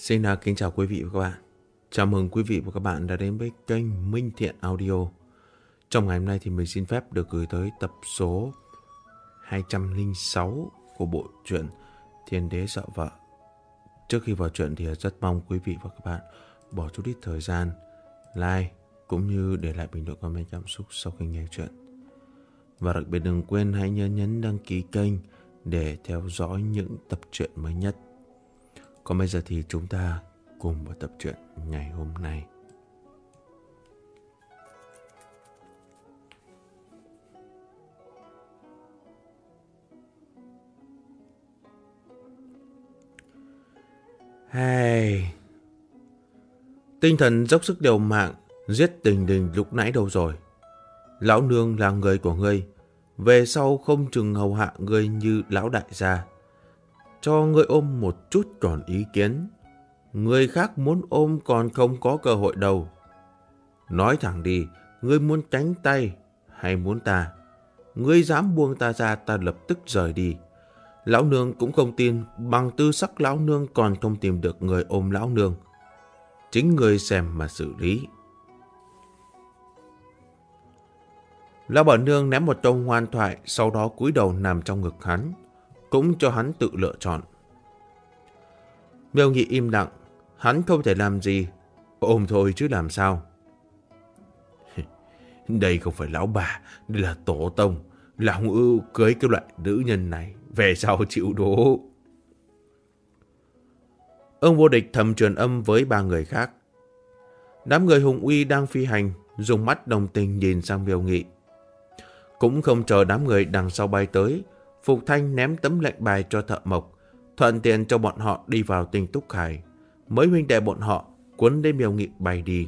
Xin kính chào quý vị và các bạn. Chào mừng quý vị và các bạn đã đến với kênh Minh Thiện Audio. Trong ngày hôm nay thì mình xin phép được gửi tới tập số 206 của bộ truyện Thiên Đế Sợ Vợ. Trước khi vào truyện thì rất mong quý vị và các bạn bỏ chút ít thời gian like cũng như để lại bình luận comment cảm xúc sau khi nghe truyện. Và đặc biệt đừng quên hãy nhấn đăng ký kênh để theo dõi những tập truyện mới nhất. Còn bây giờ thì chúng ta cùng vào tập truyện ngày hôm nay. Hey. Tinh thần dốc sức liều mạng giết Tình Đình lúc nãy đâu rồi? Lão nương là người của ngươi, về sau không chừng hầu hạ ngươi như lão đại gia. Cho ngươi ôm một chút còn ý kiến, người khác muốn ôm còn không có cơ hội đâu. Nói thẳng đi, ngươi muốn cánh tay hay muốn ta? Ngươi dám buông ta ra, ta lập tức rời đi. Lão nương cũng không tin, bằng tư sắc lão nương còn không tìm được người ôm lão nương. Chính ngươi xem mà xử lý. Lão bản nương ném một câu ngoan thoại, sau đó cúi đầu nằm trong ngực hắn, cũng cho hắn tự lựa chọn. Miêu Nghị im lặng, hắn không thể làm gì, ôm thôi chứ làm sao. Đây không phải lão bà, đây là tổ tông. Lão ngữ cưới cái loại nữ nhân này, về sau chịu đố. Ông vô địch thầm truyền âm với ba người khác. Đám người hùng uy đang phi hành, dùng mắt đồng tình nhìn sang Miêu Nghị. Cũng không chờ đám người đằng sau bay tới, Phục Thanh ném tấm lệnh bài cho Thợ Mộc, thuận tiện cho bọn họ đi vào Tinh Túc Khải. Mấy huynh đệ bọn họ cuốn đến Miêu Nghị bay đi.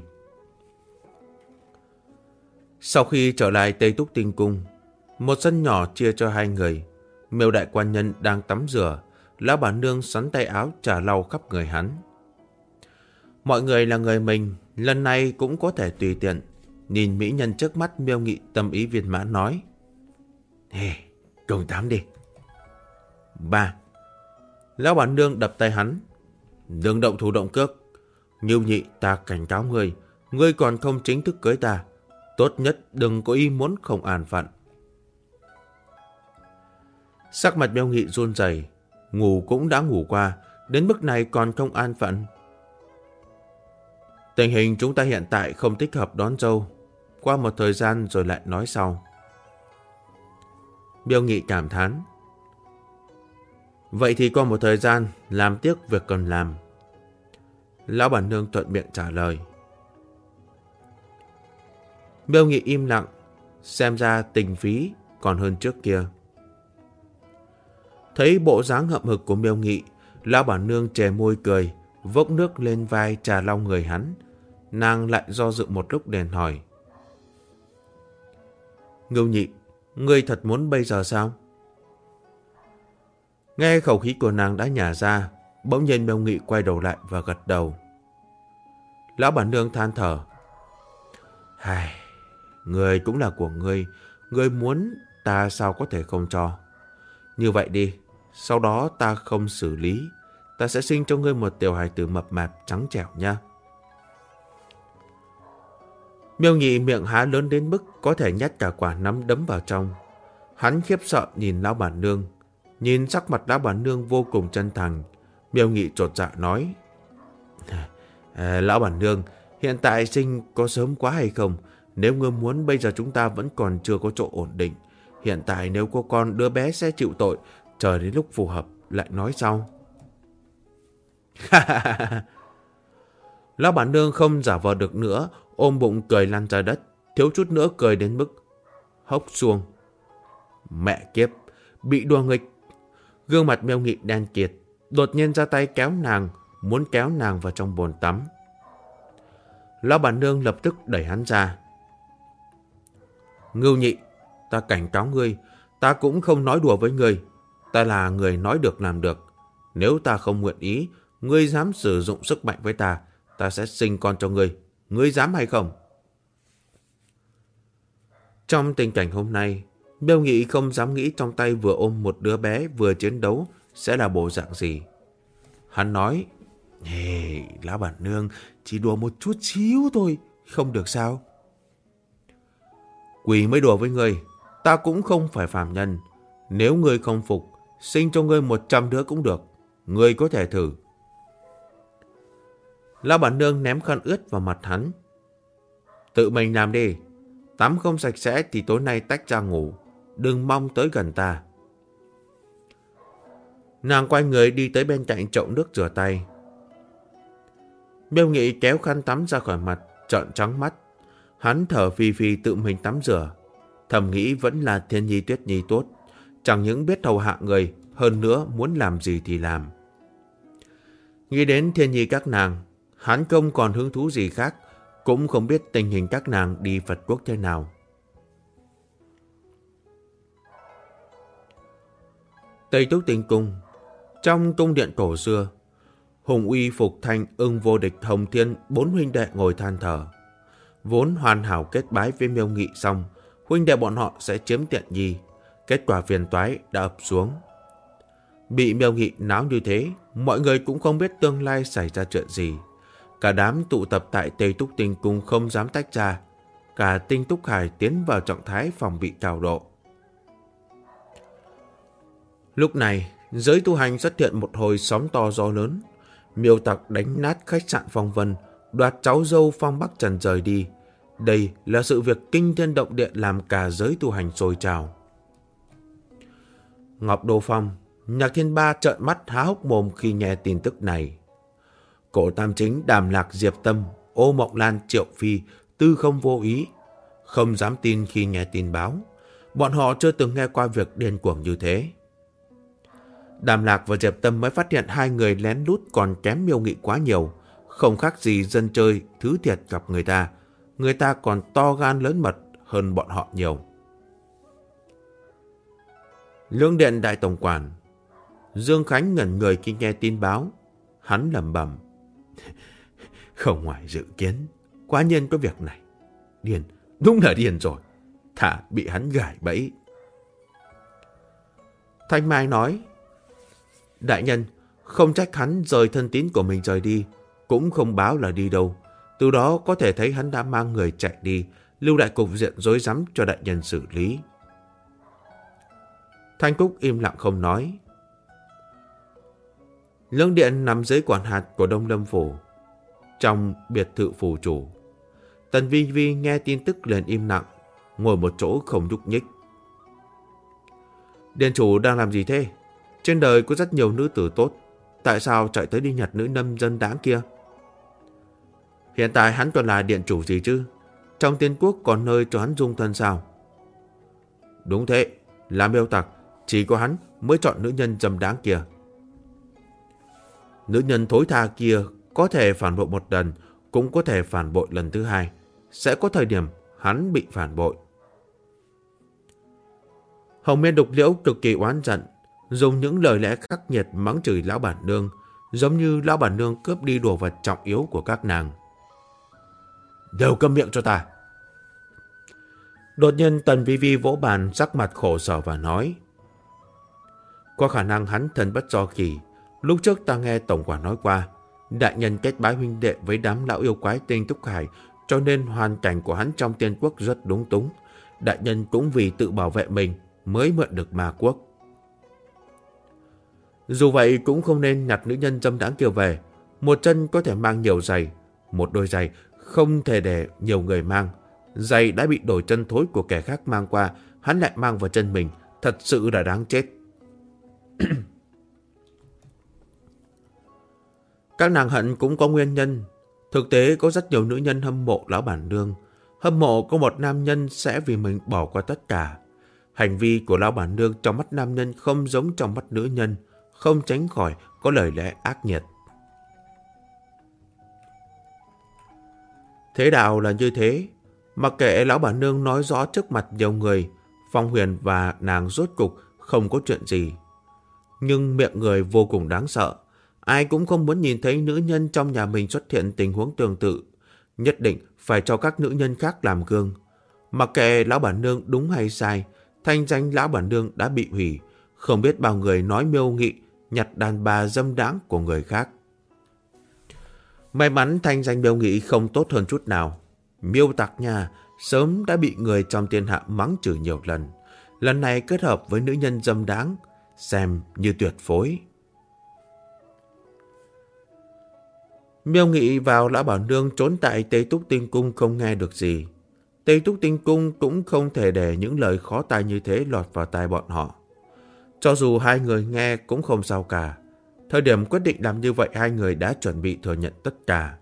Sau khi trở lại Tây Túc Tinh Cung, một sân nhỏ chia cho hai người. Miêu đại quan nhân đang tắm rửa, lão bản nương sắn tay áo chà lau khắp người hắn. Mọi người là người mình, lần này cũng có thể tùy tiện. Nhìn mỹ nhân trước mắt, Miêu Nghị tâm ý viên mãn nói: Hey, cùng tắm đi. 3. Lão bản nương đập tay hắn: Đừng động thủ động cước. Ngưu Nhị, ta cảnh cáo ngươi, ngươi còn không chính thức cưới ta, tốt nhất đừng có ý muốn không an phận. Sắc mặt Miêu Nghị run rẩy, ngủ cũng đã ngủ qua, đến mức này còn không an phận. Tình hình chúng ta hiện tại không thích hợp đón dâu, qua một thời gian rồi lại nói sau. Miêu Nghị cảm thán: Vậy thì qua một thời gian, làm tiếc việc cần làm. Lão bản nương thuận miệng trả lời. Miêu Nghị im lặng, xem ra tình phí còn hơn trước kia. Thấy bộ dáng hậm hực của Miêu Nghị, lão bản nương chè môi cười, vốc nước lên vai trà lau người hắn. Nàng lại do dự một lúc đền hỏi: Ngưu Nhị, ngươi thật muốn bây giờ sao? Nghe khẩu khí của nàng đã nhả ra, bỗng nhiên Miêu Nghị quay đầu lại và gật đầu. Lão bản nương than thở: Hài, ngươi cũng là của ngươi muốn ta sao có thể không cho. Như vậy đi, sau đó ta không xử lý, ta sẽ sinh cho ngươi một tiểu hài tử mập mạp trắng trẻo nha. Miêu Nghị miệng há lớn đến mức có thể nhét cả quả nắm đấm vào trong. Hắn khiếp sợ nhìn lão bản nương. Nhìn sắc mặt lão bản nương vô cùng chân thành, Miêu Nghị chột dạ nói: Lão bản nương, hiện tại sinh có sớm quá hay không? Nếu ngươi muốn, bây giờ chúng ta vẫn còn chưa có chỗ ổn định. Hiện tại nếu có con, đứa bé sẽ chịu tội, chờ đến lúc phù hợp lại nói sau. Lão bản nương không giả vờ được nữa, ôm bụng cười lăn ra đất, thiếu chút nữa cười đến mức hốc xuông. Mẹ kiếp, bị đùa nghịch. Gương mặt Miêu Nghị đen kịt, đột nhiên ra tay kéo nàng, muốn kéo nàng vào trong bồn tắm. Lão bản nương lập tức đẩy hắn ra. Ngưu Nhị, ta cảnh cáo ngươi, ta cũng không nói đùa với ngươi. Ta là người nói được làm được. Nếu ta không nguyện ý, ngươi dám sử dụng sức mạnh với ta, ta sẽ sinh con cho ngươi. Ngươi dám hay không? Trong tình cảnh hôm nay, Miêu Nghị không dám nghĩ trong tay vừa ôm một đứa bé vừa chiến đấu sẽ là bộ dạng gì. Hắn nói: Lão bản nương, chỉ đùa một chút xíu thôi, không được sao? Quỷ mới đùa với ngươi, ta cũng không phải phàm nhân. Nếu ngươi không phục, sinh cho ngươi 100 đứa cũng được. Ngươi có thể thử. Lão bản nương ném khăn ướt vào mặt hắn. Tự mình làm đi. Tắm không sạch sẽ thì tối nay tách ra ngủ. Đừng mong tới gần ta. Nàng quay người đi tới bên cạnh chậu nước rửa tay. Miêu Nghị kéo khăn tắm ra khỏi mặt, trợn trắng mắt. Hắn thở phì phì tự mình tắm rửa. Thầm nghĩ vẫn là Thiên Nhi Tuyết Nhi tốt. Chẳng những biết hầu hạ người, hơn nữa muốn làm gì thì làm. Nghĩ đến Thiên Nhi các nàng, hắn không còn hứng thú gì khác, cũng không biết tình hình các nàng đi Phật quốc thế nào. Tây Túc Tinh Cung. Trong cung điện cổ xưa, Hùng Uy, Phục Thanh, Ưng Vô Địch, Hồng Thiên, 4 huynh đệ ngồi than thở. Vốn hoàn hảo kết bái với Miêu Nghị xong, huynh đệ bọn họ sẽ chiếm tiện nghi. Kết quả phiền toái đã ập xuống. Bị Miêu Nghị náo như thế, mọi người cũng không biết tương lai xảy ra chuyện gì. Cả đám tụ tập tại Tây Túc Tinh Cung không dám tách ra. Cả Tinh Túc Hải tiến vào trạng thái phòng bị cao độ. Lúc này, giới tu hành xuất hiện một hồi sóng to gió lớn. Miêu tặc đánh nát khách sạn Phong Vân, đoạt cháu dâu Phong Bắc Trần rời đi. Đây là sự việc kinh thiên động địa làm cả giới tu hành sôi trào. Ngọc Đô Phong, Nhạc Thiên Ba trợn mắt há hốc mồm khi nghe tin tức này. Cổ Tam Chính, Đàm Lạc, Diệp Tâm, Ô Mộng Lan, Triệu Phi, Tư Không vô ý, không dám tin khi nghe tin báo. Bọn họ chưa từng nghe qua việc điên cuồng như thế. Đàm Lạc và Diệp Tâm mới phát hiện hai người lén lút còn kém Miêu Nghị quá nhiều, không khác gì dân chơi thứ thiệt gặp người ta. Người ta còn to gan lớn mật hơn bọn họ nhiều. Lương điện đại tổng quản. Dương Khánh ngẩn người khi nghe tin báo. Hắn lẩm bẩm. Không ngoài dự kiến, quả nhiên có việc này. Điên, đúng là điên rồi. Thả bị hắn gài bẫy. Thanh Mai nói. Đại nhân, không trách hắn rời thân tín của mình rời đi, cũng không báo là đi đâu. Từ đó có thể thấy hắn đã mang người chạy đi, lưu lại cục diện rối rắm cho đại nhân xử lý. Thanh Cúc im lặng không nói. Lương điện nằm dưới quản hạt của Đông Lâm Phủ, trong biệt thự phủ chủ. Tần Vi Vi nghe tin tức liền im lặng, ngồi một chỗ không nhúc nhích. Điện chủ đang làm gì thế? Trên đời có rất nhiều nữ tử tốt, tại sao chạy tới đi nhặt nữ nâm dân đáng kia? Hiện tại hắn còn là điện chủ gì chứ? Trong tiên quốc còn nơi cho hắn dung thân sao? Đúng thế, là Miêu tặc, chỉ có hắn mới chọn nữ nhân dâm đáng kia. Nữ nhân thối tha kia có thể phản bội một lần, cũng có thể phản bội lần thứ hai. Sẽ có thời điểm hắn bị phản bội. Hồng Miên Đục Liễu cực kỳ oán giận, dùng những lời lẽ khắc nghiệt mắng chửi lão bản nương, giống như lão bản nương cướp đi đồ vật trọng yếu của các nàng. Đều câm miệng cho ta. Đột nhiên Tần Vi Vi vỗ bàn, sắc mặt khổ sở và nói. Có khả năng hắn thân bất do kỳ. Lúc trước ta nghe tổng quản nói qua, đại nhân kết bái huynh đệ với đám lão yêu quái Tinh Túc Hải, cho nên hoàn cảnh của hắn trong tiên quốc rất đúng túng. Đại nhân cũng vì tự bảo vệ mình mới mượn được ma quốc. Dù vậy cũng không nên nhặt nữ nhân dâm đãng kia về. Một chân có thể mang nhiều giày, một đôi giày không thể để nhiều người mang. Giày đã bị đổi chân thối của kẻ khác mang qua, hắn lại mang vào chân mình, thật sự là đáng chết. Các nàng hận cũng có nguyên nhân. Thực tế có rất nhiều nữ nhân hâm mộ lão bản nương. Hâm mộ có một nam nhân sẽ vì mình bỏ qua tất cả. Hành vi của lão bản nương trong mắt nam nhân không giống trong mắt nữ nhân, không tránh khỏi có lời lẽ ác nghiệt. Thế đạo là như thế. Mặc kệ lão bản nương nói rõ trước mặt nhiều người, Phong Huyền và nàng rốt cục không có chuyện gì. Nhưng miệng người vô cùng đáng sợ. Ai cũng không muốn nhìn thấy nữ nhân trong nhà mình xuất hiện tình huống tương tự. Nhất định phải cho các nữ nhân khác làm gương. Mặc kệ lão bản nương đúng hay sai, thanh danh lão bản nương đã bị hủy. Không biết bao người nói Miêu Nghị nhặt đàn bà dâm đãng của người khác. May mắn thanh danh Miêu Nghị không tốt hơn chút nào. Miêu tặc nhà sớm đã bị người trong thiên hạ mắng chửi nhiều lần. Lần này kết hợp với nữ nhân dâm đáng, xem như tuyệt phối. Miêu Nghị vào Lão Bảo Nương trốn tại Tây Túc Tinh Cung không nghe được gì. Tây Túc Tinh Cung cũng không thể để những lời khó tai như thế lọt vào tai bọn họ. Cho dù hai người nghe cũng không sao cả. Thời điểm quyết định làm như vậy, hai người đã chuẩn bị thừa nhận tất cả.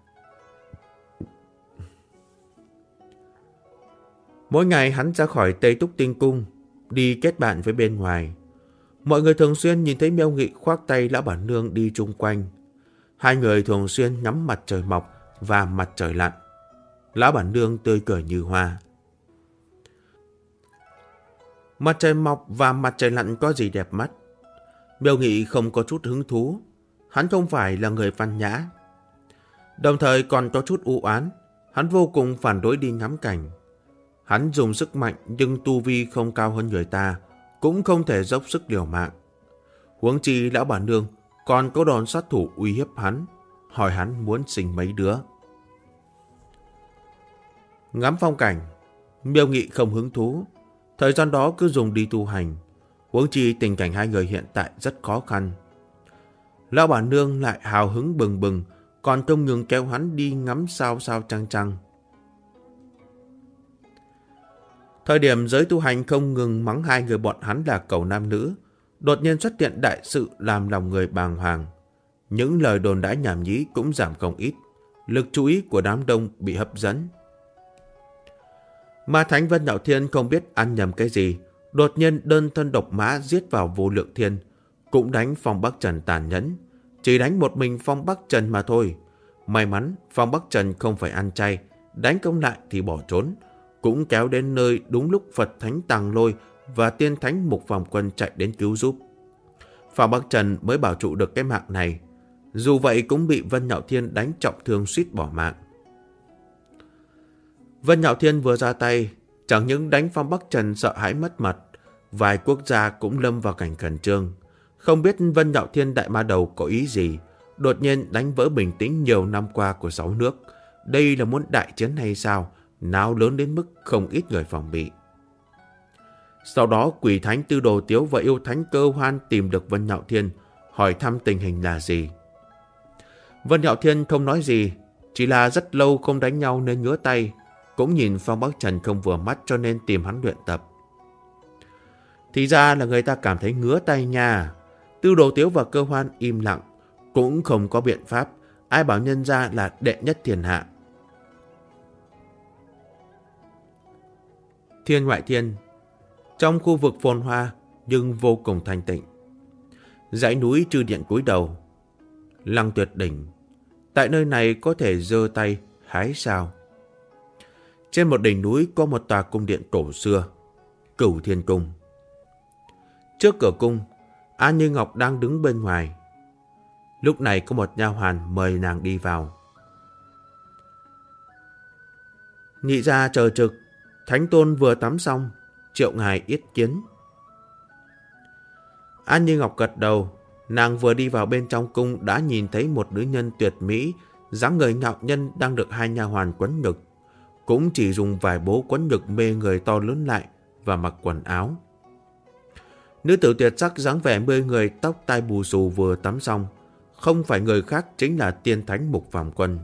Mỗi ngày hắn ra khỏi Tây Túc Tinh Cung, đi kết bạn với bên ngoài. Mọi người thường xuyên nhìn thấy Miêu Nghị khoác tay Lão Bản Nương đi chung quanh. Hai người thường xuyên ngắm mặt trời mọc và mặt trời lặn. Lão Bản Nương tươi cười như hoa. Mặt trời mọc và mặt trời lặn có gì đẹp mắt? Miêu Nghị không có chút hứng thú. Hắn không phải là người văn nhã. Đồng thời còn có chút u oán. Hắn vô cùng phản đối đi ngắm cảnh. Hắn dùng sức mạnh nhưng tu vi không cao hơn người ta, cũng không thể dốc sức liều mạng. Huống chi Lão Bản Nương còn có đòn sát thủ uy hiếp hắn, hỏi hắn muốn sinh mấy đứa. Ngắm phong cảnh, Miêu Nghị không hứng thú. Thời gian đó cứ dùng đi tu hành. Huống chi tình cảnh hai người hiện tại rất khó khăn. Lão Bản Nương lại hào hứng bừng bừng, còn không ngừng kéo hắn đi ngắm sao sao trăng trăng. Thời điểm giới tu hành không ngừng mắng hai người bọn hắn là cẩu nam nữ, đột nhiên xuất hiện đại sự làm lòng người bàng hoàng. Những lời đồn đãi nhảm nhí cũng giảm không ít, lực chú ý của đám đông bị hấp dẫn. Ma Thánh Vân Nhạo Thiên không biết ăn nhầm cái gì, đột nhiên đơn thân độc mã giết vào Vô Lượng Thiên, cũng đánh Phong Bắc Trần tàn nhẫn, chỉ đánh một mình Phong Bắc Trần mà thôi. May mắn Phong Bắc Trần không phải ăn chay, đánh công lại thì bỏ trốn, cũng kéo đến nơi đúng lúc Phật Thánh Tàng Lôi và Tiên Thánh Mục Phàm Quân chạy đến cứu giúp. Phong Bắc Trần mới bảo trụ được cái mạng này, dù vậy cũng bị Vân Nhạo Thiên đánh trọng thương suýt bỏ mạng. Vân Nhạo Thiên vừa ra tay, chẳng những đánh Phong Bắc Trần sợ hãi mất mật, vài quốc gia cũng lâm vào cảnh khẩn trương. Không biết Vân Nhạo Thiên đại ma đầu có ý gì, đột nhiên đánh vỡ bình tĩnh nhiều năm qua của 6 nước. Đây là muốn đại chiến hay sao? Nào lớn đến mức không ít người phòng bị. Sau đó Quỷ Thánh Tư Đồ Tiếu và Yêu Thánh Cơ Hoan tìm được Vân Nhạo Thiên, hỏi thăm tình hình là gì. Vân Nhạo Thiên không nói gì, chỉ là rất lâu không đánh nhau nên ngứa tay, cũng nhìn Phong Bắc Trần không vừa mắt cho nên tìm hắn luyện tập. Thì ra là người ta cảm thấy ngứa tay nha. Tư Đồ Tiếu và Cơ Hoan im lặng, cũng không có biện pháp, ai bảo nhân ra là đệ nhất thiên hạ. Thiên ngoại thiên, trong khu vực phồn hoa nhưng vô cùng thanh tịnh. Dãy núi Trư Điện cúi đầu, Lăng Tuyệt đỉnh, tại nơi này có thể giơ tay hái sao. Trên một đỉnh núi có một tòa cung điện cổ xưa, Cửu Thiên Cung. Trước cửa cung, An Như Ngọc đang đứng bên ngoài. Lúc này có một nha hoàn mời nàng đi vào. Nhị gia chờ trực, Thánh Tôn vừa tắm xong, triệu ngài yết kiến. An Như Ngọc gật đầu, nàng vừa đi vào bên trong cung đã nhìn thấy một nữ nhân tuyệt mỹ, dáng người ngạo nhân đang được hai nha hoàn quấn ngực, cũng chỉ dùng vài bố quấn ngực mê người to lớn lại và mặc quần áo. Nữ tử tuyệt sắc dáng vẻ mê người, tóc tai bù xù vừa tắm xong, không phải người khác chính là Tiên Thánh Mục Phàm Quân.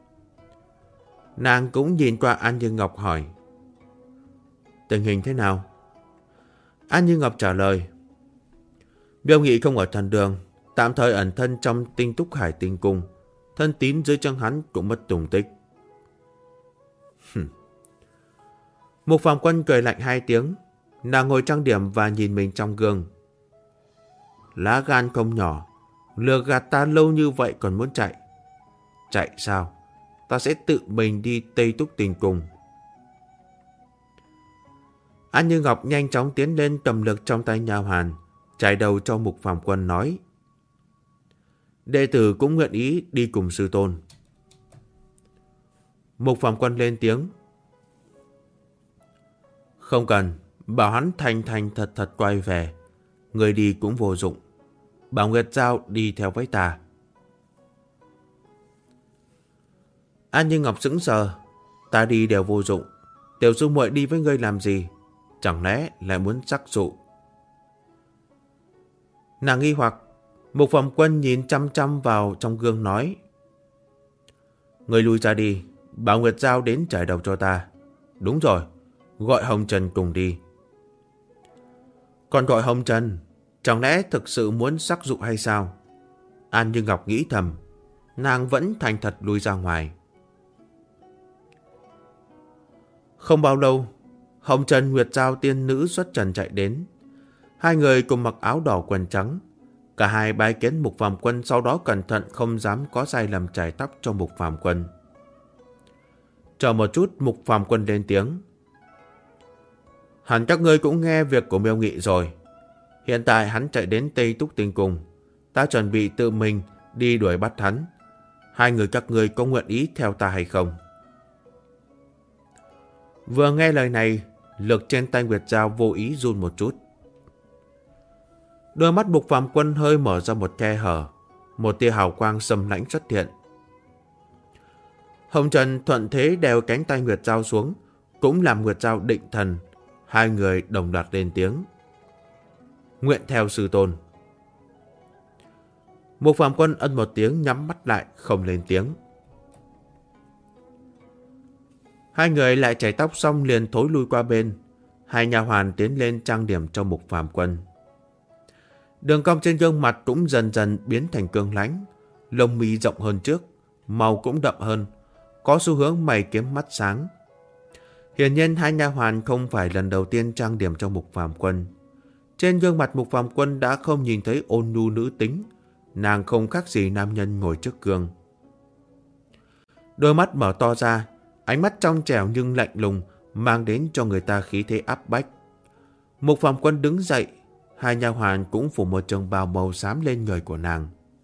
Nàng cũng nhìn qua An Như Ngọc hỏi: tình hình thế nào? An Như Ngọc trả lời: Miêu Nghị không ở thần đường, tạm thời ẩn thân trong Tinh Túc Hải Tinh Cung, thân tín dưới chân hắn cũng mất tung tích. Mục Phàm Quân cười lạnh hai tiếng, nàng ngồi trang điểm và nhìn mình trong gương. Lá gan không nhỏ, lừa gạt ta lâu như vậy còn muốn chạy. Chạy sao? Ta sẽ tự mình đi Tây Túc Tinh Cung. An Như Ngọc nhanh chóng tiến lên cầm lực trong tay nha hoàn, chải đầu cho Mục Phàm Quân nói: đệ tử cũng nguyện ý đi cùng sư tôn. Mục Phàm Quân lên tiếng: không cần, bảo hắn thành thành thật thật quay về, người đi cũng vô dụng. Bảo Nguyệt Giao đi theo với ta. An Như Ngọc sững sờ. Ta đi đều vô dụng. Tiểu sư muội đi với ngươi làm gì? Chẳng lẽ lại muốn sắc dụ? Nàng nghi hoặc. Mục Phạm Quân nhìn chăm chăm vào trong gương nói: Ngươi lui ra đi, bảo Nguyệt Giao đến trải đầu cho ta. Đúng rồi, gọi Hồng Trần cùng đi. Còn gọi Hồng Trần, chẳng lẽ thực sự muốn sắc dụ hay sao? An Như Ngọc nghĩ thầm. Nàng vẫn thành thật lui ra ngoài. Không bao lâu, Hồng Trần, Nguyệt Giao tiên nữ xuất trần chạy đến. Hai người cùng mặc áo đỏ quần trắng. Cả hai bái kiến Mục Phạm Quân, sau đó cẩn thận không dám có sai lầm chải tóc cho Mục Phạm Quân. Chờ một chút, Mục Phạm Quân lên tiếng: Hẳn các ngươi cũng nghe việc của Miêu Nghị rồi. Hiện tại hắn chạy đến Tây Túc Tinh Cung. Ta chuẩn bị tự mình đi đuổi bắt hắn. Hai người các ngươi có nguyện ý theo ta hay không? Vừa nghe lời này, lực trên tay Nguyệt Giao vô ý run một chút. Đôi mắt Mục Phạm Quân hơi mở ra một khe hở. Một tia hào quang sầm lãnh xuất hiện. Hồng Trần thuận thế đeo cánh tay Nguyệt Giao xuống, cũng làm Nguyệt Giao định thần. Hai người đồng loạt lên tiếng: Nguyện theo sư tôn. Mục Phạm Quân ân một tiếng, nhắm mắt lại không lên tiếng. Hai người lại chải tóc xong liền thối lui qua bên. Hai nha hoàn tiến lên trang điểm cho Mục Phạm Quân. Đường cong trên gương mặt cũng dần dần biến thành cương lãnh, lông mi rộng hơn trước, màu cũng đậm hơn, có xu hướng mày kiếm mắt sáng. Hiển nhiên hai nha hoàn không phải lần đầu tiên trang điểm cho Mục Phạm Quân. Trên gương mặt Mục Phạm Quân đã không nhìn thấy ôn nhu nữ tính, nàng không khác gì nam nhân ngồi trước gương. Đôi mắt mở to ra, ánh mắt trong trẻo nhưng lạnh lùng, mang đến cho người ta khí thế áp bách. Mục Phạm Quân đứng dậy, hai nha hoàn cũng phủ một trường bào màu xám lên người của nàng.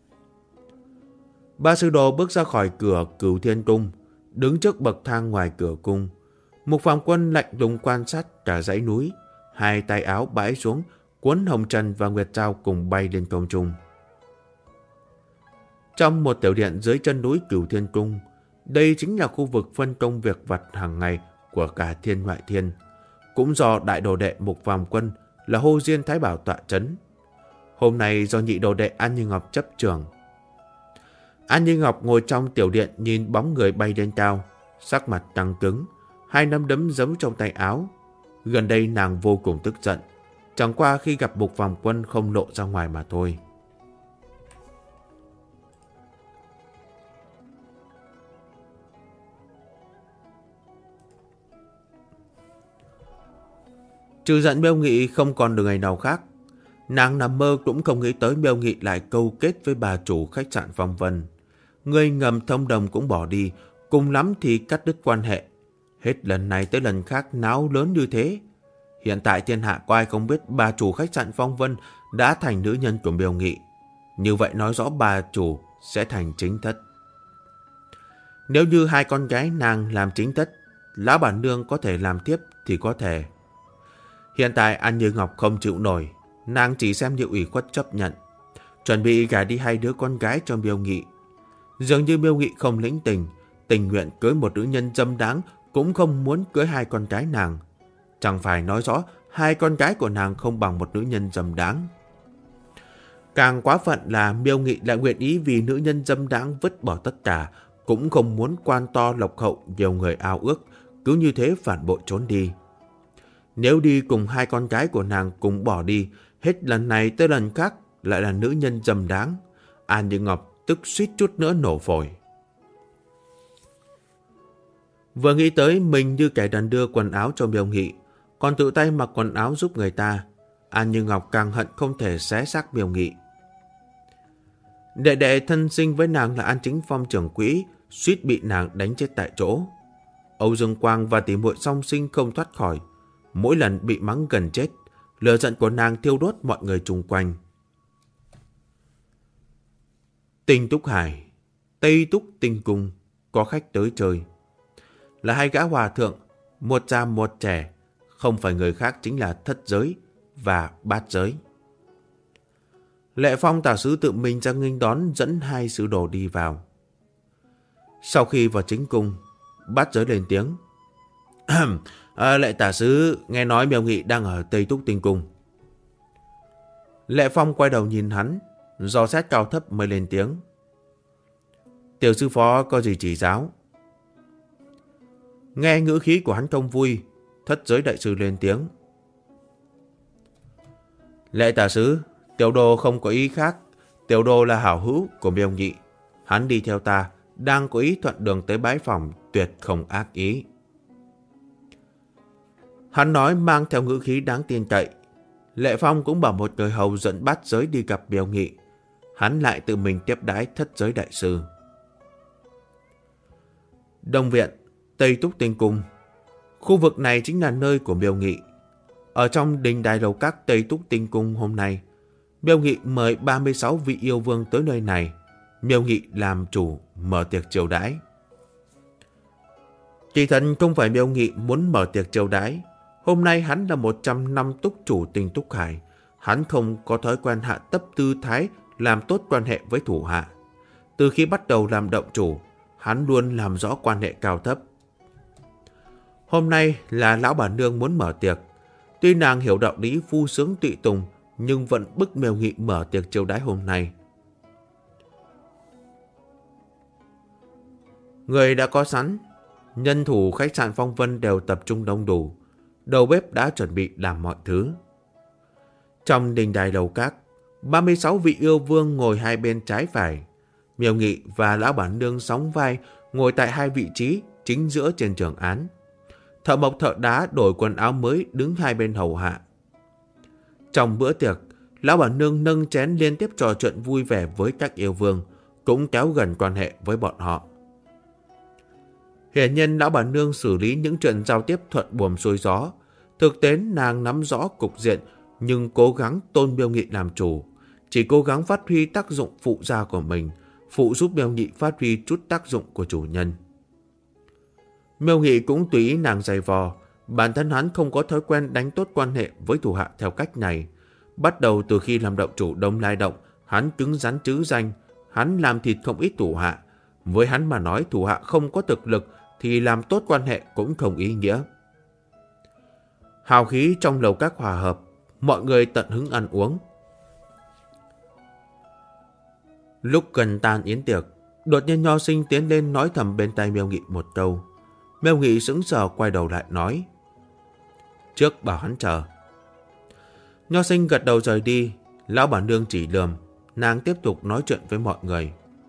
Ba sư đồ bước ra khỏi cửa Cửu Thiên Cung, đứng trước bậc thang ngoài cửa cung. Mục Phạm Quân lạnh lùng quan sát cả dãy núi, hai tay áo bãi xuống, cuốn Hồng Trần và Nguyệt Giao cùng bay lên không trung. Trong một tiểu điện dưới chân núi Cửu Thiên Cung, đây chính là khu vực phân công việc vặt hàng ngày của cả thiên ngoại thiên, cũng do đại đồ đệ Mục Phạm Quân là Hồ Diên Thái Bảo tọa trấn. Hôm nay do nhị đồ đệ An Như Ngọc chấp trưởng. An Như Ngọc ngồi trong tiểu điện nhìn bóng người bay lên cao, sắc mặt căng cứng, hai nắm đấm giấu trong tay áo. Gần đây nàng vô cùng tức giận, chẳng qua khi gặp Mục Phạm Quân không lộ ra ngoài mà thôi. Trừ giận Miêu Nghị không còn đường ngày nào khác. Nàng nằm mơ cũng không nghĩ tới Miêu Nghị lại câu kết với bà chủ khách sạn Phong Vân. Người ngầm thông đồng cũng bỏ đi, cùng lắm thì cắt đứt quan hệ. Hết lần này tới lần khác náo lớn như thế. Hiện tại thiên hạ có ai không biết bà chủ khách sạn Phong Vân đã thành nữ nhân của Miêu Nghị. Như vậy nói rõ bà chủ sẽ thành chính thất. Nếu như hai con gái nàng làm chính thất, lão bản nương có thể làm tiếp thì có thể. Hiện tại An Như Ngọc không chịu nổi, nàng chỉ xem như ủy khuất chấp nhận, chuẩn bị gả đi hai đứa con gái cho Miêu Nghị. Dường như Miêu Nghị không lĩnh tình, tình nguyện cưới một nữ nhân dâm đáng, cũng không muốn cưới hai con gái nàng. Chẳng phải nói rõ hai con gái của nàng không bằng một nữ nhân dâm đáng. Càng quá phận là Miêu Nghị lại nguyện ý vì nữ nhân dâm đáng vứt bỏ tất cả, cũng không muốn quan to lộc hậu nhiều người ao ước, cứ như thế phản bội trốn đi. Nếu đi cùng hai con gái của nàng cùng bỏ đi, hết lần này tới lần khác lại là nữ nhân dâm đáng. An Như Ngọc tức suýt chút nữa nổ phổi. Vừa nghĩ tới mình như kẻ đàn đưa quần áo cho Miêu Nghị, còn tự tay mặc quần áo giúp người ta, An Như Ngọc càng hận không thể xé xác Miêu Nghị. Đệ đệ thân sinh với nàng là An Chính Phong trưởng quỹ, suýt bị nàng đánh chết tại chỗ. Âu Dương Quang và tỷ muội song sinh không thoát khỏi, mỗi lần bị mắng gần chết, lửa giận của nàng thiêu đốt mọi người chung quanh. Tinh Túc Hải, Tây Túc Tinh Cung, có khách tới chơi. Là hai gã hòa thượng, một già một trẻ, không phải người khác chính là Thất Giới và Bát Giới. Lệ Phong tả sứ tự mình ra nghênh đón, dẫn hai sư đồ đi vào. Sau khi vào chính cung, Bát Giới lên tiếng. Lệ tả sứ, nghe nói Miêu Nghị đang ở Tây Túc Tinh Cung. Lệ Phong quay đầu nhìn hắn, dò xét cao thấp mới lên tiếng. Tiểu sư phó có gì chỉ giáo? Nghe ngữ khí của hắn không vui, Thất Giới đại sư lên tiếng. Lệ tả sứ, tiểu đồ không có ý khác. Tiểu đồ là hảo hữu của Miêu Nghị. Hắn đi theo ta, đang có ý thuận đường tới bái phòng, tuyệt không ác ý. Hắn nói mang theo ngữ khí đáng tin cậy. Lệ Phong cũng bảo một người hầu dẫn Bát Giới đi gặp Miêu Nghị. Hắn lại tự mình tiếp đãi Thất Giới đại sư. Đông viện, Tây Túc Tinh Cung. Khu vực này chính là nơi của Miêu Nghị. Ở trong đình đài lầu các Tây Túc Tinh Cung hôm nay, Miêu Nghị mời 36 vị yêu vương tới nơi này. Miêu Nghị làm chủ mở tiệc chiêu đãi. Kỳ thật không phải Miêu Nghị muốn mở tiệc chiêu đãi. Hôm nay hắn là 100 năm túc chủ Tinh Túc Hải. Hắn không có thói quen hạ tấp tư thái làm tốt quan hệ với thủ hạ. Từ khi bắt đầu làm động chủ, hắn luôn làm rõ quan hệ cao thấp. Hôm nay là lão bản nương muốn mở tiệc. Tuy nàng hiểu đạo lý phu sướng tụy tùng, nhưng vẫn bức Miêu Nghị mở tiệc chiêu đãi hôm nay. Người đã có sẵn, nhân thủ khách sạn Phong Vân đều tập trung đông đủ. Đầu bếp đã chuẩn bị làm mọi thứ. Trong đình đài lầu các, 36 vị yêu vương ngồi hai bên trái phải. Miêu Nghị và lão bản nương sóng vai ngồi tại hai vị trí chính giữa trên trường án. Thợ mộc thợ đá đổi quần áo mới đứng hai bên hầu hạ. Trong bữa tiệc, lão bản nương nâng chén liên tiếp trò chuyện vui vẻ với các yêu vương, cũng kéo gần quan hệ với bọn họ. Hiển nhiên lão bản nương xử lý những chuyện giao tiếp thuận buồm xuôi gió. Thực tế nàng nắm rõ cục diện, nhưng cố gắng tôn Miêu Nghị làm chủ. Chỉ cố gắng phát huy tác dụng phụ gia của mình, phụ giúp Miêu Nghị phát huy chút tác dụng của chủ nhân. Miêu Nghị cũng tùy ý nàng giày vò. Bản thân hắn không có thói quen đánh tốt quan hệ với thủ hạ theo cách này. Bắt đầu từ khi làm động chủ Đông Lai Động, hắn cứng rắn trứ danh. Hắn làm thịt không ít thủ hạ. Với hắn mà nói thủ hạ không có thực lực thì làm tốt quan hệ cũng không ý nghĩa. Hào khí trong lầu các hòa hợp, mọi người tận hứng ăn uống. Lúc gần tan yến tiệc, đột nhiên Nho Sinh tiến lên nói thầm bên tai Miêu Nghị một câu. Miêu Nghị sững sờ quay đầu lại nói: Trước bảo hắn chờ. Nho Sinh gật đầu rời đi. Lão bản nương chỉ lườm. Nàng tiếp tục nói chuyện với mọi người.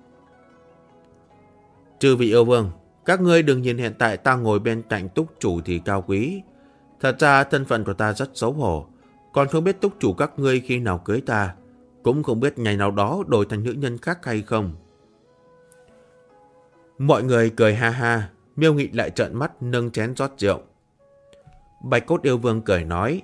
Chư vị yêu vương, các ngươi đừng nhìn hiện tại ta ngồi bên cạnh túc chủ thì cao quý. Thật ra thân phận của ta rất xấu hổ. Còn không biết túc chủ các ngươi khi nào cưới ta, cũng không biết ngày nào đó đổi thành nữ nhân khác hay không. Mọi người cười ha ha. Miêu Nghị lại trợn mắt nâng chén rót rượu. Bạch Cốt yêu vương cười nói: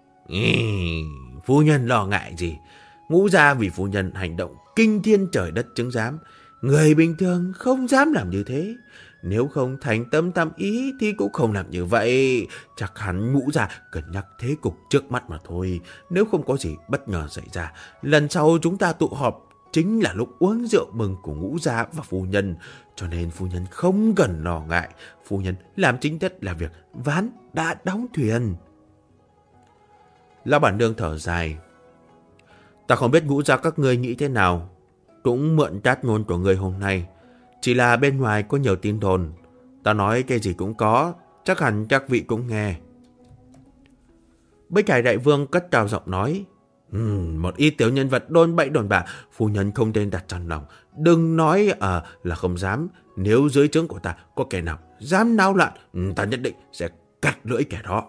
Phu nhân lo ngại gì? Ngũ gia vì phu nhân hành động kinh thiên trời đất chứng giám. Người bình thường không dám làm như thế. Nếu không thành tâm tam ý thì cũng không làm như vậy. Chắc hẳn Ngũ gia cân nhắc thế cục trước mắt mà thôi. Nếu không có gì bất ngờ xảy ra, lần sau chúng ta tụ họp chính là lúc uống rượu mừng của Ngũ gia và phu nhân. Cho nên phu nhân không cần lo ngại. Phu nhân làm chính chất là việc ván đã đóng thuyền. Lão bản nương thở dài: Ta không biết Ngũ gia các ngươi nghĩ thế nào, cũng mượn cát ngôn của ngươi hôm nay. Chỉ là bên ngoài có nhiều tin đồn. Ta nói cái gì cũng có, chắc hẳn các vị cũng nghe. Bích Hải đại vương cất cao giọng nói: Một ít tiểu nhân vật đồn bậy đồn bạ, phu nhân không nên đặt trong lòng. Đừng nói là không dám. Nếu dưới trướng của ta có kẻ nào dám náo loạn, ta nhất định sẽ cắt lưỡi kẻ đó.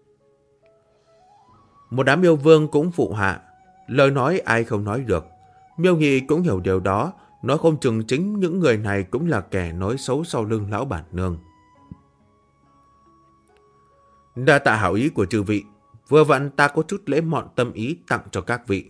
Một đám yêu vương cũng phụ hạ. Lời nói ai không nói được. Miêu Nghị cũng hiểu điều đó. Nói không chừng chính những người này cũng là kẻ nói xấu sau lưng lão bản nương. Đa tạ hảo ý của chư vị. Vừa vặn ta có chút lễ mọn tâm ý tặng cho các vị.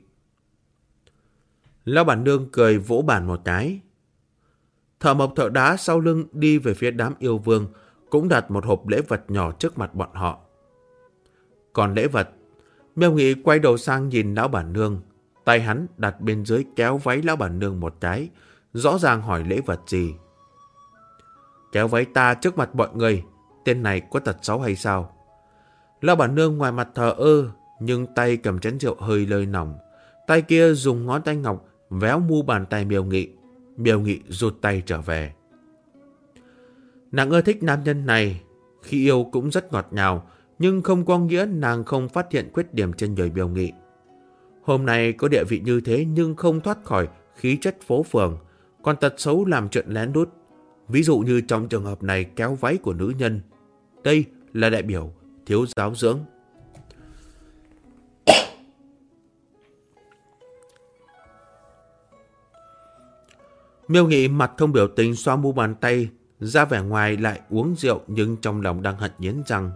Lão bản nương cười vỗ bàn một cái. Thợ mộc thợ đá sau lưng đi về phía đám yêu vương, cũng đặt một hộp lễ vật nhỏ trước mặt bọn họ. Còn lễ vật, Miêu Nghị quay đầu sang nhìn lão bản nương. Tay hắn đặt bên dưới kéo váy lão bản nương một cái, rõ ràng hỏi lễ vật gì. kéo váy ta trước mặt mọi người. Tên này có tật xấu hay sao? Lão bản nương ngoài mặt thờ ơ, nhưng tay cầm chén rượu hơi lơi nỏng. Tay kia dùng ngón tay ngọc véo mu bàn tay Miêu Nghị. Miêu Nghị rụt tay trở về. Nàng ưa thích nam nhân này. Khi yêu cũng rất ngọt ngào, nhưng không có nghĩa nàng không phát hiện khuyết điểm trên người Miêu Nghị. Hôm nay có địa vị như thế nhưng không thoát khỏi khí chất phố phường, còn tật xấu làm chuyện lén lút. Ví dụ như trong trường hợp này kéo váy của nữ nhân. Đây là đại biểu thiếu giáo dưỡng. Miêu Nghị mặt không biểu tình xoa mu bàn tay, ra vẻ ngoài lại uống rượu nhưng trong lòng đang hận nghiến răng.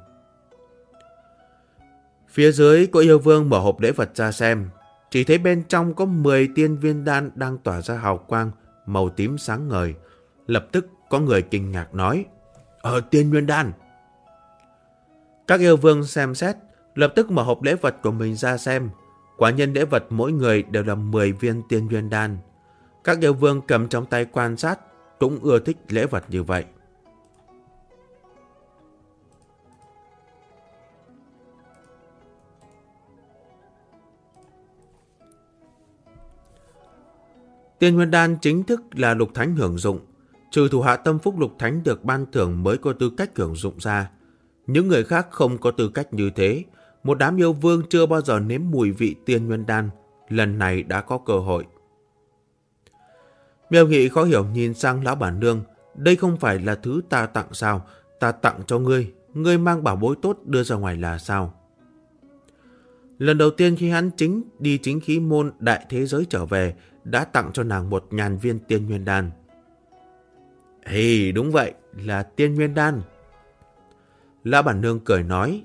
Phía dưới có yêu vương mở hộp lễ vật ra xem, chỉ thấy bên trong có 10 tiên viên đan đang tỏa ra hào quang màu tím sáng ngời. Lập tức có người kinh ngạc nói: tiên nguyên đan. Các yêu vương xem xét, lập tức mở hộp lễ vật của mình ra xem. Quả nhiên lễ vật mỗi người đều là 10 viên tiên nguyên đan. Các yêu vương cầm trong tay quan sát, cũng ưa thích lễ vật như vậy. Tiên nguyên đan chính thức là Lục Thánh hưởng dụng. Trừ thủ hạ tâm phúc Lục Thánh được ban thưởng mới có tư cách hưởng dụng ra. Những người khác không có tư cách như thế. Một đám yêu vương chưa bao giờ nếm mùi vị tiên nguyên đan, lần này đã có cơ hội. Miêu Nghị khó hiểu nhìn sang lão bản nương. Đây không phải là thứ ta tặng sao? Ta tặng cho ngươi. Ngươi mang bảo bối tốt đưa ra ngoài là sao? Lần đầu tiên khi hắn đi chính khí môn đại thế giới trở về, đã tặng cho nàng 1000 viên tiên nguyên đan. Đúng vậy, là tiên nguyên đan. Lão bản nương cười nói: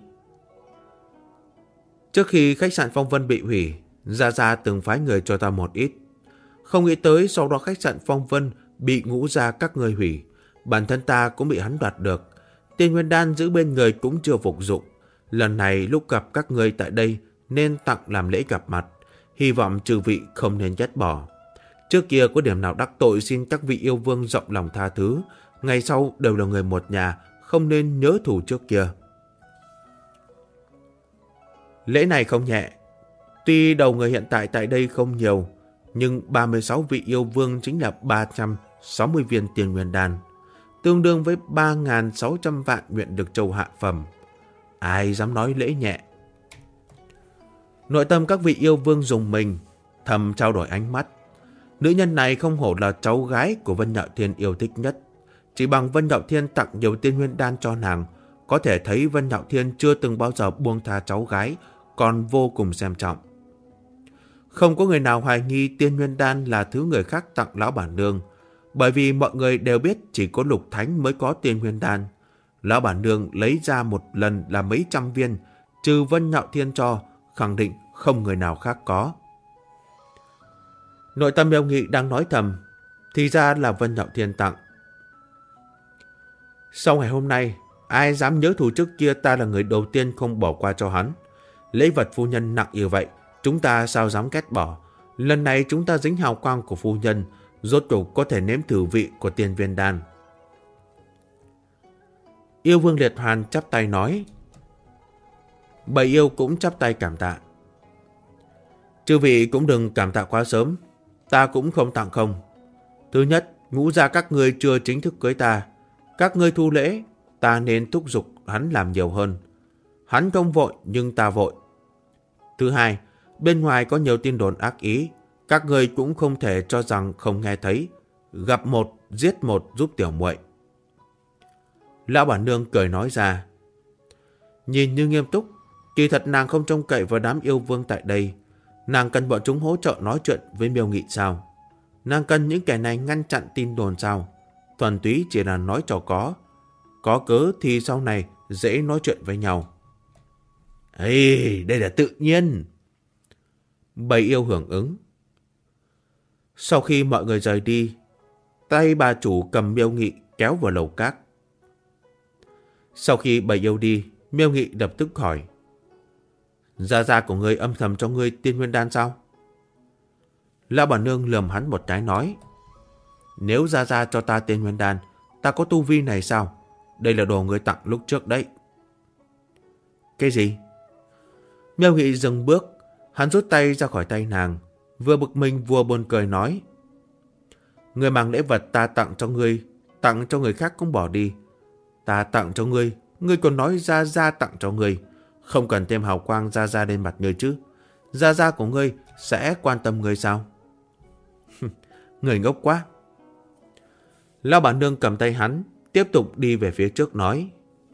Trước khi khách sạn Phong Vân bị hủy, Gia Gia từng phái người cho ta một ít. Không nghĩ tới sau đó khách sạn Phong Vân bị Ngũ gia các người hủy, bản thân ta cũng bị hắn đoạt được. Tiên nguyên đan giữ bên người cũng chưa phục dụng. Lần này lúc gặp các người tại đây nên tặng làm lễ gặp mặt, hy vọng chư vị không nên ghét bỏ. Trước kia có điểm nào đắc tội xin các vị yêu vương rộng lòng tha thứ, ngày sau đều là người một nhà, không nên nhớ thù trước kia. Lễ này không nhẹ. Tuy đầu người hiện tại tại đây không nhiều, nhưng 36 vị yêu vương chính là 360 viên tiên nguyên đan, tương đương với 3.600 vạn nguyện được châu hạ phẩm. Ai dám nói lễ nhẹ? Nội tâm các vị yêu vương dùng mình, thầm trao đổi ánh mắt. Nữ nhân này không hổ là cháu gái của Vân Nhạo Thiên yêu thích nhất. Chỉ bằng Vân Nhạo Thiên tặng nhiều tiên nguyên đan cho nàng, có thể thấy Vân Nhạo Thiên chưa từng bao giờ buông tha cháu gái, còn vô cùng xem trọng. Không có người nào hoài nghi tiên nguyên đan là thứ người khác tặng lão bản nương, bởi vì mọi người đều biết chỉ có Lục Thánh mới có tiên nguyên đan. Lão bản nương lấy ra một lần là mấy trăm viên, trừ Vân Nhạo Thiên cho, khẳng định không người nào khác có. Nội tâm Miêu Nghị đang nói thầm, thì ra là Vân Nhạo Thiên tặng. Sau ngày hôm nay, ai dám nhớ thù trước kia, ta là người đầu tiên không bỏ qua cho hắn. Lễ vật phu nhân nặng như vậy, chúng ta sao dám ghét bỏ. Lần này chúng ta dính hào quang của phu nhân, rốt cuộc có thể nếm thử vị của tiên viên đan. Yêu vương Liệt Hoàn chắp tay nói. Bầy yêu cũng chắp tay cảm tạ. Chư vị cũng đừng cảm tạ quá sớm, ta cũng không tặng không. Thứ nhất, Ngũ gia các ngươi chưa chính thức cưới ta. Các ngươi thu lễ, ta nên thúc giục hắn làm nhiều hơn. Hắn không vội nhưng ta vội. Thứ hai, bên ngoài có nhiều tin đồn ác ý, các ngươi cũng không thể cho rằng không nghe thấy. Gặp một, giết một giúp tiểu muội. Lão bản nương cười nói ra. Nhìn như nghiêm túc, kỳ thật nàng không trông cậy vào đám yêu vương tại đây. Nàng cần bọn chúng hỗ trợ nói chuyện với Miêu Nghị sao? Nàng cần những kẻ này ngăn chặn tin đồn sao? Thuần túy chỉ là nói cho có cớ thì sau này dễ nói chuyện với nhau. Đây là tự nhiên. Bầy yêu hưởng ứng. Sau khi mọi người rời đi, tay bà chủ cầm Miêu Nghị kéo vào lầu các. Sau khi bầy yêu đi, Miêu Nghị lập tức hỏi. Gia gia của ngươi âm thầm cho ngươi tiên nguyên đan sao? Lão bản nương lườm hắn một cái nói. Nếu Gia gia cho ta tiên nguyên đan, ta có tu vi này sao? Đây là đồ ngươi tặng lúc trước đấy. Cái gì? Miêu Nghị dừng bước, hắn rút tay ra khỏi tay nàng, vừa bực mình vừa buồn cười nói. Ngươi mang lễ vật ta tặng cho người khác cũng bỏ đi. Ta tặng cho ngươi, ngươi còn nói Gia Gia tặng cho ngươi. Không cần thêm hào quang Gia Gia lên mặt ngươi chứ. Gia Gia của ngươi sẽ quan tâm ngươi sao? Người ngốc quá. Lão bản nương cầm tay hắn, tiếp tục đi về phía trước nói.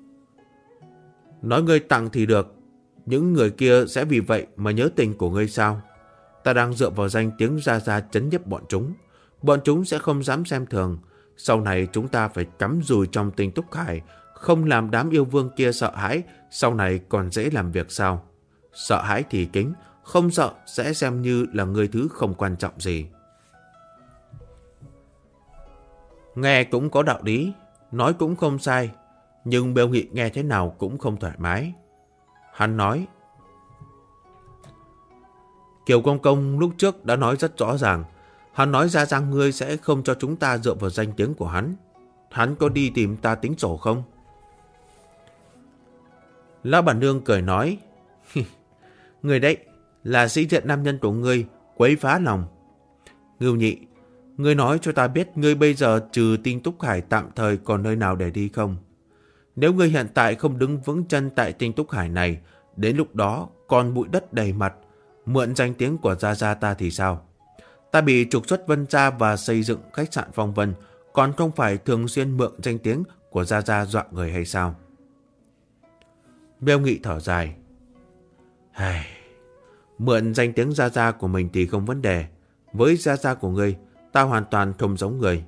Nói ngươi tặng thì được, những người kia sẽ vì vậy mà nhớ tình của ngươi sao? Ta đang dựa vào danh tiếng Gia Gia trấn nhiếp bọn chúng. Bọn chúng sẽ không dám xem thường. Sau này chúng ta phải cắm dùi trong Tinh Túc Khải, không làm đám yêu vương kia sợ hãi, sau này còn dễ làm việc sao? Sợ hãi thì kính, không sợ sẽ xem như là người thứ không quan trọng gì. Nghe cũng có đạo lý, nói cũng không sai, nhưng Miêu Nghị nghe thế nào cũng không thoải mái. Hắn nói, Kiều Công Công lúc trước đã nói rất rõ ràng, hắn nói ra rằng ngươi sẽ không cho chúng ta dựa vào danh tiếng của hắn. Hắn có đi tìm ta tính sổ không? Lão bản nương cười nói, người đấy là sĩ diện nam nhân của ngươi, quấy phá lòng. Ngưu Nhị, ngươi nói cho ta biết ngươi bây giờ trừ Tinh Túc Hải tạm thời còn nơi nào để đi không? Nếu ngươi hiện tại không đứng vững chân tại Tinh Túc Hải này, đến lúc đó còn bụi đất đầy mặt, mượn danh tiếng của Gia Gia ta thì sao? Ta bị trục xuất Vân Gia và xây dựng khách sạn Phong Vân, còn không phải thường xuyên mượn danh tiếng của Gia Gia dọa người hay sao? Miêu Nghị thở dài. Mượn danh tiếng Gia Gia của mình thì không vấn đề. Với Gia Gia của ngươi, ta hoàn toàn không giống người.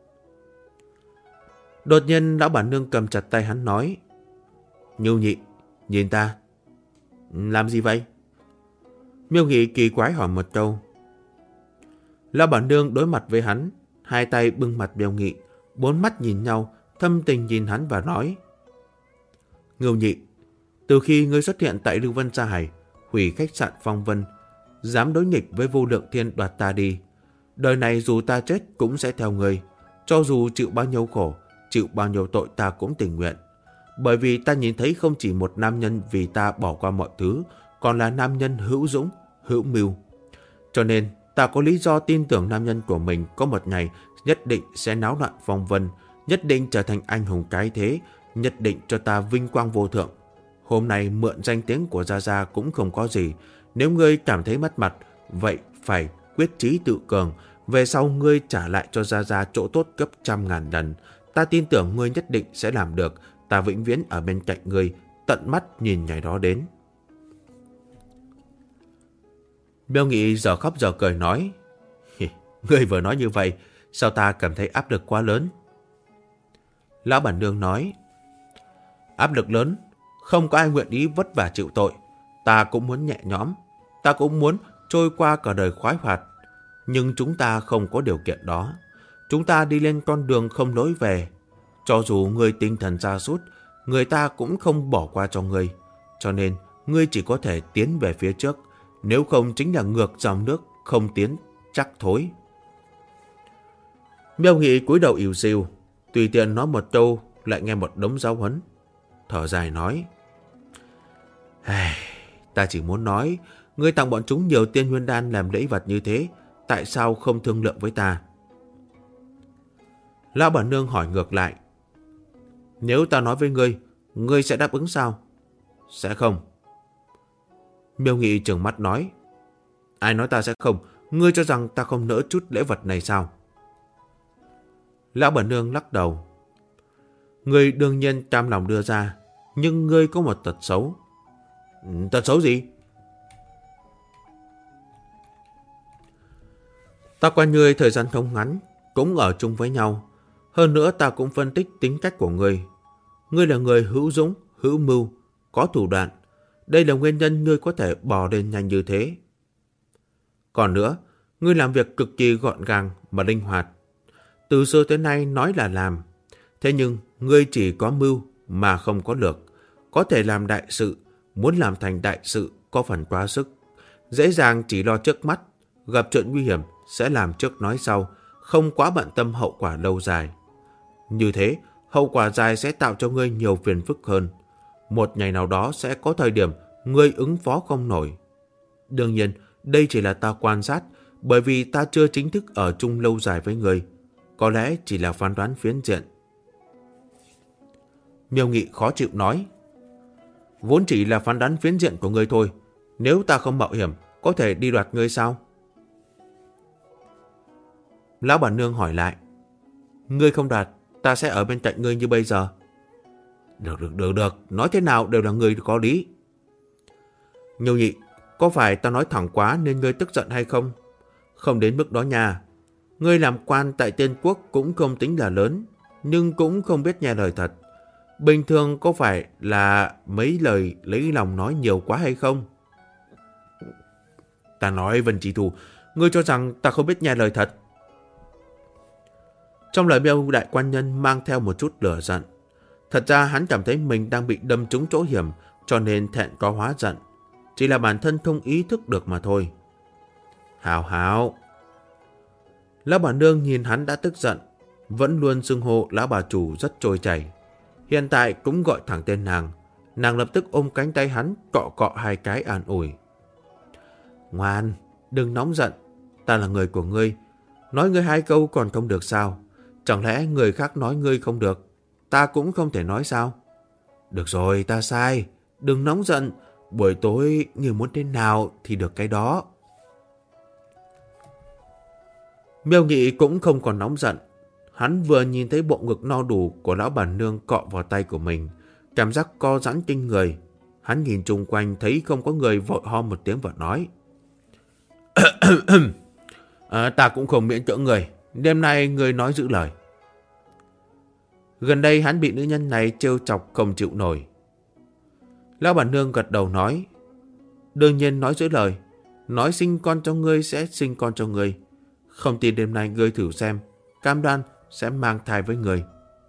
Đột nhiên lão bản nương cầm chặt tay hắn nói. Ngưu Nhị, nhìn ta. Làm gì vậy? Miêu Nghị kỳ quái hỏi một câu. Lão bản nương đối mặt với hắn, hai tay bưng mặt Miêu Nghị, bốn mắt nhìn nhau, thâm tình nhìn hắn và nói. Ngưu Nhị, từ khi ngươi xuất hiện tại Lưu Vân Sa Hải, hủy khách sạn Phong Vân, dám đối nghịch với Vô Lượng Thiên đoạt ta đi, đời này dù ta chết cũng sẽ theo ngươi, cho dù chịu bao nhiêu khổ, chịu bao nhiêu tội ta cũng tình nguyện. Bởi vì ta nhìn thấy không chỉ một nam nhân vì ta bỏ qua mọi thứ, còn là nam nhân hữu dũng, hữu mưu. Cho nên ta có lý do tin tưởng nam nhân của mình có một ngày nhất định sẽ náo loạn Phong Vân, nhất định trở thành anh hùng cái thế, nhất định cho ta vinh quang vô thượng. Hôm nay mượn danh tiếng của Gia Gia cũng không có gì. Nếu ngươi cảm thấy mất mặt, vậy phải quyết chí tự cường. Về sau ngươi trả lại cho Gia Gia chỗ tốt gấp 100.000 lần. Ta tin tưởng ngươi nhất định sẽ làm được. Ta vĩnh viễn ở bên cạnh ngươi, tận mắt nhìn ngày đó đến. Miêu Nghị giờ khóc giờ cười nói. Ngươi vừa nói như vậy, sao ta cảm thấy áp lực quá lớn? Lão bản nương nói. Áp lực lớn, không có ai nguyện ý vất vả chịu tội. Ta cũng muốn nhẹ nhõm, ta cũng muốn trôi qua cả đời khoái hoạt. Nhưng chúng ta không có điều kiện đó. Chúng ta đi lên con đường không lối về. Cho dù ngươi tinh thần sa sút, người ta cũng không bỏ qua cho ngươi. Cho nên ngươi chỉ có thể tiến về phía trước. Nếu không chính là ngược dòng nước, không tiến chắc thối. Miêu Nghị cúi đầu ỉu xìu, tùy tiện nói một câu lại nghe một đống giáo huấn. Thở dài nói. Ta chỉ muốn nói, ngươi tặng bọn chúng nhiều tiên nguyên đan làm lễ vật như thế, tại sao không thương lượng với ta? Lão bản nương hỏi ngược lại. Nếu ta nói với ngươi, ngươi sẽ đáp ứng sao? Sẽ không. Miêu Nghị trừng mắt nói. Ai nói ta sẽ không? Ngươi cho rằng ta không nỡ chút lễ vật này sao? Lão bản nương lắc đầu. Ngươi đương nhiên cam lòng đưa ra, nhưng ngươi có một tật xấu. Tật xấu gì? Ta quen ngươi thời gian không ngắn, cũng ở chung với nhau. Hơn nữa ta cũng phân tích tính cách của ngươi. Ngươi là người hữu dũng, hữu mưu, có thủ đoạn. Đây là nguyên nhân ngươi có thể bò lên nhanh như thế. Còn nữa, ngươi làm việc cực kỳ gọn gàng mà linh hoạt. Từ xưa tới nay nói là làm. Thế nhưng ngươi chỉ có mưu mà không có lược. Có thể làm đại sự, muốn làm thành đại sự có phần quá sức. Dễ dàng chỉ lo trước mắt, gặp chuyện nguy hiểm sẽ làm trước nói sau, không quá bận tâm hậu quả lâu dài. Như thế, hậu quả dài sẽ tạo cho ngươi nhiều phiền phức hơn. Một ngày nào đó sẽ có thời điểm ngươi ứng phó không nổi. Đương nhiên, đây chỉ là ta quan sát, bởi vì ta chưa chính thức ở chung lâu dài với ngươi. Có lẽ chỉ là phán đoán phiến diện. Miêu Nghị khó chịu nói. Vốn chỉ là phán đoán phiến diện của ngươi thôi. Nếu ta không mạo hiểm, có thể đi đoạt ngươi sao? Lão bản nương hỏi lại. Ngươi không đoạt, ta sẽ ở bên cạnh ngươi như bây giờ. Được. Nói thế nào đều là ngươi có lý. Miêu Nhị, có phải ta nói thẳng quá nên ngươi tức giận hay không? Không đến mức đó nha. Ngươi làm quan tại Tiên Quốc cũng không tính là lớn, nhưng cũng không biết nghe lời thật. Bình thường có phải là mấy lời lấy lòng nói nhiều quá hay không? Ta nói Vân Chỉ Thù, ngươi cho rằng ta không biết nghe lời thật. Trong lời Miêu đại quan nhân mang theo một chút lửa giận. Thật ra hắn cảm thấy mình đang bị đâm trúng chỗ hiểm, cho nên thẹn có hóa giận. Chỉ là bản thân không ý thức được mà thôi. Hảo. Lão bà nương nhìn hắn đã tức giận, vẫn luôn xưng hô lão bà chủ rất trôi chảy. Hiện tại cũng gọi thẳng tên nàng. Nàng lập tức ôm cánh tay hắn, cọ cọ hai cái an ủi. Ngoan, đừng nóng giận. Ta là người của ngươi. Nói ngươi hai câu còn không được sao? Chẳng lẽ người khác nói ngươi không được, ta cũng không thể nói sao? Được rồi, ta sai. Đừng nóng giận. Buổi tối ngươi muốn thế nào thì được cái đó. Miêu Nghị cũng không còn nóng giận. Hắn vừa nhìn thấy bộ ngực no đủ của lão bản nương cọ vào tay của mình, cảm giác co giãn kinh người. Hắn nhìn chung quanh thấy không có người, vội ho một tiếng và nói. Ta cũng không miễn cưỡng người. Đêm nay người nói giữ lời. Gần đây hắn bị nữ nhân này trêu chọc không chịu nổi. Lão bản nương gật đầu nói. Đương nhiên nói giữ lời. Nói sinh con cho ngươi sẽ sinh con cho ngươi. Không tin đêm nay ngươi thử xem. Cam đoan sẽ mang thai với người.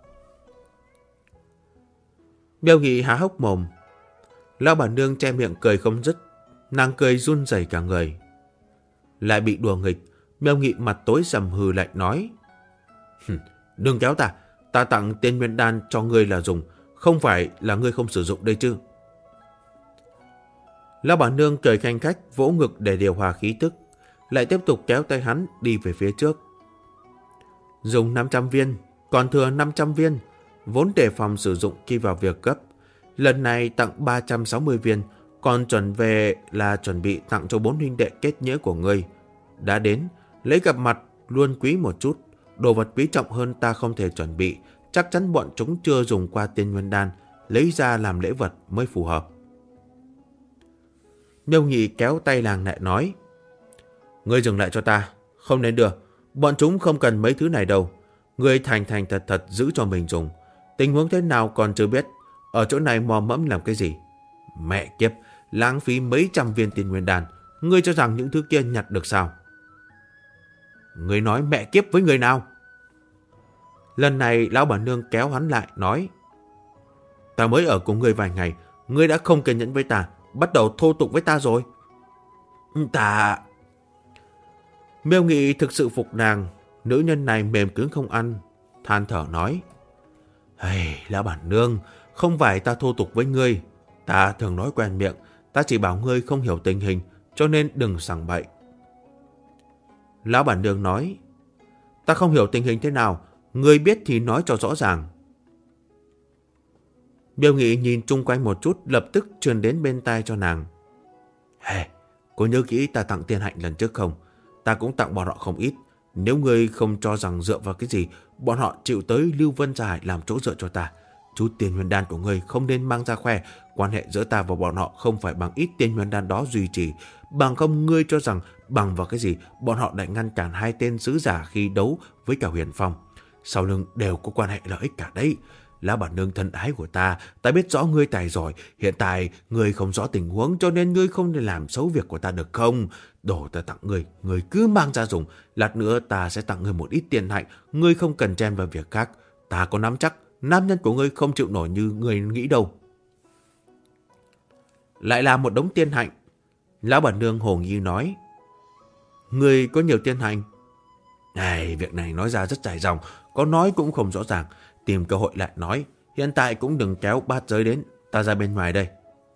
Miêu Nghị há hốc mồm. Lão bản nương che miệng cười không dứt. Nàng cười run rẩy cả người. Lại bị đùa nghịch. Miêu Nghị mặt tối sầm hừ lạnh nói. Đừng kéo ta. Ta tặng tiên nguyên đan cho ngươi là dùng. Không phải là ngươi không sử dụng đây chứ. Lão bản nương cười khanh khách, vỗ ngực để điều hòa khí tức. Lại tiếp tục kéo tay hắn đi về phía trước. Dùng 500 viên, còn thừa 500 viên, vốn đề phòng sử dụng khi vào việc gấp. Lần này tặng 360 viên, còn chuẩn bị tặng cho 4 huynh đệ kết nghĩa của ngươi. Đã đến, lấy gặp mặt luôn quý một chút. Đồ vật quý trọng hơn ta không thể chuẩn bị. Chắc chắn bọn chúng chưa dùng qua tiên nguyên đan, lấy ra làm lễ vật mới phù hợp. Miêu Nghị kéo tay nàng lại nói. Ngươi dừng lại cho ta, không nên đưa. Bọn chúng không cần mấy thứ này đâu. Ngươi thành thật giữ cho mình dùng. Tình huống thế nào còn chưa biết. Ở chỗ này mò mẫm làm cái gì? Mẹ kiếp, lãng phí mấy trăm viên tiên nguyên đan. Ngươi cho rằng những thứ kia nhặt được sao? Ngươi nói mẹ kiếp với người nào? Lần này lão bản nương kéo hắn lại nói. Ta mới ở cùng ngươi vài ngày, ngươi đã không kiên nhẫn với ta, bắt đầu thô tục với ta rồi. Ta... Miêu Nghị thực sự phục nàng. Nữ nhân này mềm cứng không ăn. Than thở nói. Lão bản nương, không phải ta thô tục với ngươi. Ta thường nói quen miệng. Ta chỉ bảo ngươi không hiểu tình hình, cho nên đừng sằng bậy. Lão bản nương nói. Ta không hiểu tình hình thế nào, ngươi biết thì nói cho rõ ràng. Miêu Nghị nhìn chung quanh một chút, lập tức truyền đến bên tai cho nàng. Cô nhớ kỹ ta tặng tiên hạnh lần trước không? Ta cũng tặng bọn họ không ít. Nếu ngươi không cho rằng dựa vào cái gì, bọn họ chịu tới Lưu Vân Gia Hải làm chỗ dựa cho ta. Chút tiên nguyên đan của ngươi không nên mang ra khoe. Quan hệ giữa ta và bọn họ không phải bằng ít tiên nguyên đan đó duy trì. Bằng không ngươi cho rằng bằng vào cái gì bọn họ lại ngăn cản hai tên sứ giả khi đấu với cả Huyền Phong. Sau lưng đều có quan hệ lợi ích cả đấy. Lão bản nương thân ái của ta biết rõ ngươi tài giỏi. Hiện tại ngươi không rõ tình huống, cho nên ngươi không nên làm xấu việc của ta được không? Đồ ta tặng ngươi, ngươi cứ mang ra dùng. Lát nữa ta sẽ tặng ngươi một ít tiền hạnh, ngươi không cần chen vào việc khác. Ta có nắm chắc nam nhân của ngươi không chịu nổi như ngươi nghĩ đâu. Lại là một đống tiên hạnh. Lão bản nương hồ nghi nói. Ngươi có nhiều tiên hạnh? Việc này nói ra rất dài dòng, có nói cũng không rõ ràng. tìm cơ hội lại nói. Hiện tại cũng đừng kéo Bát Giới đến, ta ra bên ngoài đây.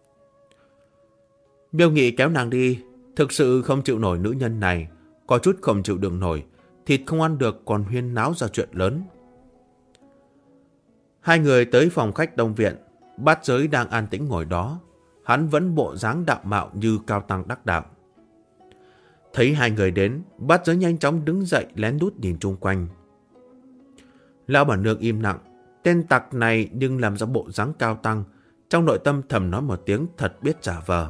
Miêu Nghị kéo nàng đi, thực sự không chịu nổi nữ nhân này, có chút không chịu đựng nổi, thịt không ăn được còn huyên náo ra chuyện lớn. Hai người tới phòng khách Đông Viện, Bát Giới đang an tĩnh ngồi đó, hắn vẫn bộ dáng đạo mạo như cao tăng đắc đạo. Thấy hai người đến, Bát Giới nhanh chóng đứng dậy lén lút nhìn chung quanh. Lão bản nương im lặng, tên tặc này nhưng làm ra bộ dáng cao tăng, trong nội tâm thầm nói một tiếng thật biết giả vờ.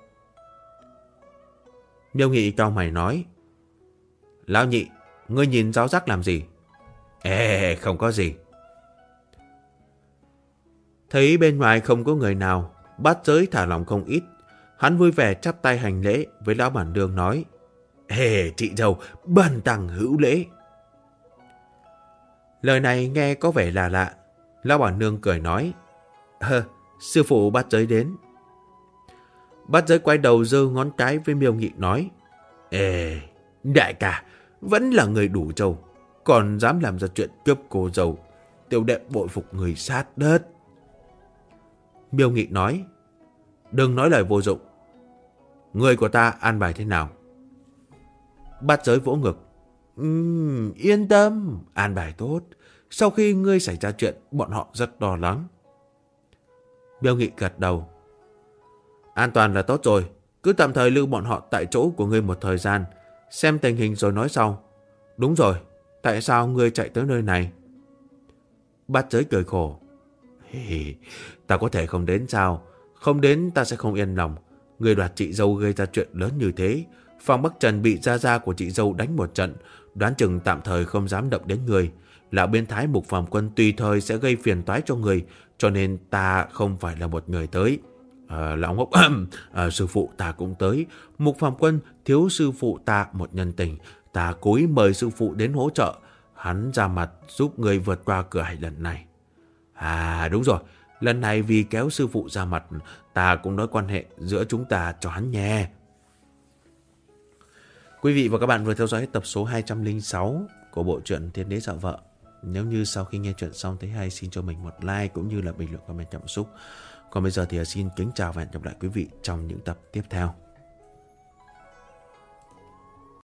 Miêu Nghị cau mày nói, Lão nhị, ngươi nhìn ráo rắc làm gì? Không có gì. Thấy bên ngoài không có người nào, Bát Giới thả lòng không ít. Hắn vui vẻ chắp tay hành lễ với lão bản nương nói, chị dâu, bần tăng hữu lễ. Lời này nghe có vẻ là lạ. Lão bản nương cười nói, sư phụ Bát Giới đến. Bát Giới quay đầu giơ ngón cái với Miêu Nghị nói, đại ca, vẫn là người đủ trâu, còn dám làm ra chuyện cướp cô dâu. Tiểu đệ bội phục người sát đất. Miêu Nghị nói, đừng nói lời vô dụng. Người của ta an bài thế nào? Bát Giới vỗ ngực, yên tâm, an bài tốt. Sau khi ngươi xảy ra chuyện, bọn họ rất lo lắng. Miêu Nghị gật đầu, an toàn là tốt rồi. Cứ tạm thời lưu bọn họ tại chỗ của ngươi một thời gian, xem tình hình rồi nói sau. Đúng rồi, tại sao ngươi chạy tới nơi này? Bát Giới cười khổ, ta có thể không đến sao? Không đến ta sẽ không yên lòng. Người đoạt chị dâu gây ra chuyện lớn như thế, Phong Bắc Trần bị gia gia của chị dâu đánh một trận, đoán chừng tạm thời không dám động đến người. Lão biến thái Mục Phàm Quân tùy thời sẽ gây phiền toái cho người, cho nên ta không phải là một người tới. Lão ngốc, sư phụ ta cũng tới. Mục Phàm Quân thiếu sư phụ ta một nhân tình, ta cố ý mời sư phụ đến hỗ trợ. Hắn ra mặt giúp người vượt qua cửa hải lần này. Đúng rồi, lần này vì kéo sư phụ ra mặt, ta cũng nói quan hệ giữa chúng ta cho hắn nhé. Quý vị và các bạn vừa theo dõi tập số 206 của bộ truyện Thiên Đế Dạo Vợ. Nếu như sau khi nghe chuyện xong thấy hay, xin cho mình một like cũng như là bình luận comment cảm xúc. Còn bây giờ thì xin kính chào và hẹn gặp lại quý vị trong những tập tiếp theo.